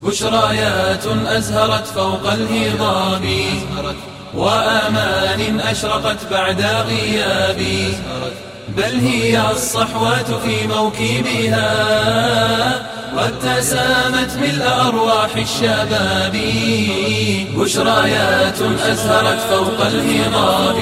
بشرايات أزهرت فوق الهضاب وآمان أشرقت بعد غياب، بل هي الصحوات في موكبها قد تسامت ملء أرواح الشباب. بشرايات أزهرت فوق الهضاب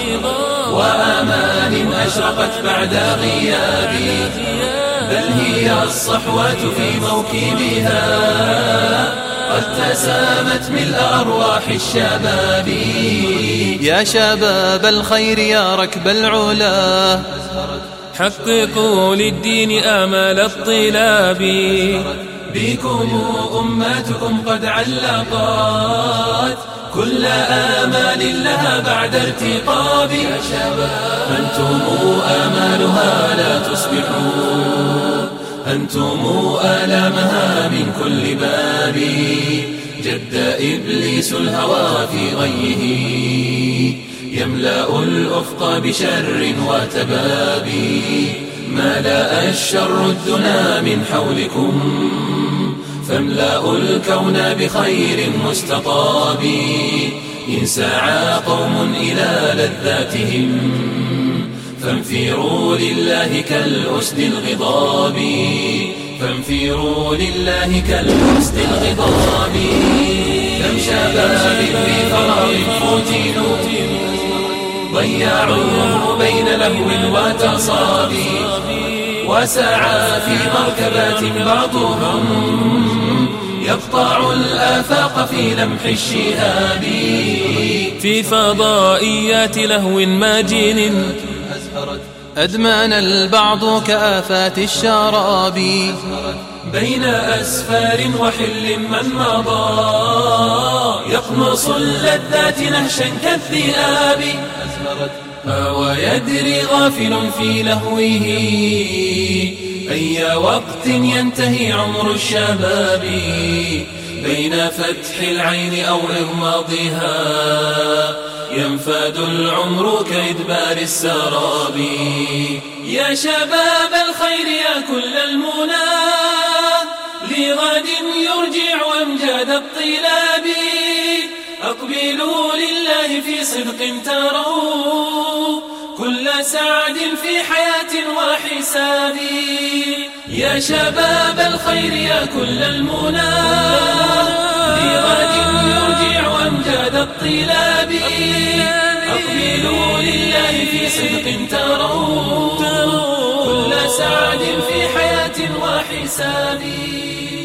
وآمان أشرقت بعد غياب، بل هي الصحوات في موكبها قد تسامت ملء أرواح الشباب. يا شباب الخير يا ركب العلا، حققوا للدين آمال الطلاب. بكم أماتكم قد علقت كل آمال لها بعد ارتقاب. يا شباب أنتم آمالها لا تصبحوا، أنتم آلامها من كل باب. جد إبليس الهوى في غيه يملأ الأفق بشر وتباب. ملأ الشر الدنا من حولكم فاملأوا الكون بخير مستطاب. إن سعى قوم إلى لذاتهم فانفروا لله كالأسد الغضاب، فانفروا لله كالأسد الغضاب. كم شباب في فراغ فتنوا ضيعوه بين لهو وتصاب، وسعى في مركبات بعضهم يقطع الآفاق في لمح الشهاب. في فضائيات لهو ماجن أدمان البعض كآفات الشراب. بين أسفار وحل من مضى يقنص اللذات نهشا كالذئاب. ويدري غافل في لهوه أي وقت ينتهي عمر الشباب. بين فتح العين أو إغماضها ينفاد العمر كإدبار السراب. يا شباب الخير يا كل المنى لغد يرجع أمجاد الطلاب. أقبلوا لله في صدق تروا كل سعد في حياة وحساب. يا شباب الخير يا كل المنى لغد يرجع أمجاد الطلاب. أقبلوا لله في صدق تروا كل سعد في حياة وحساب.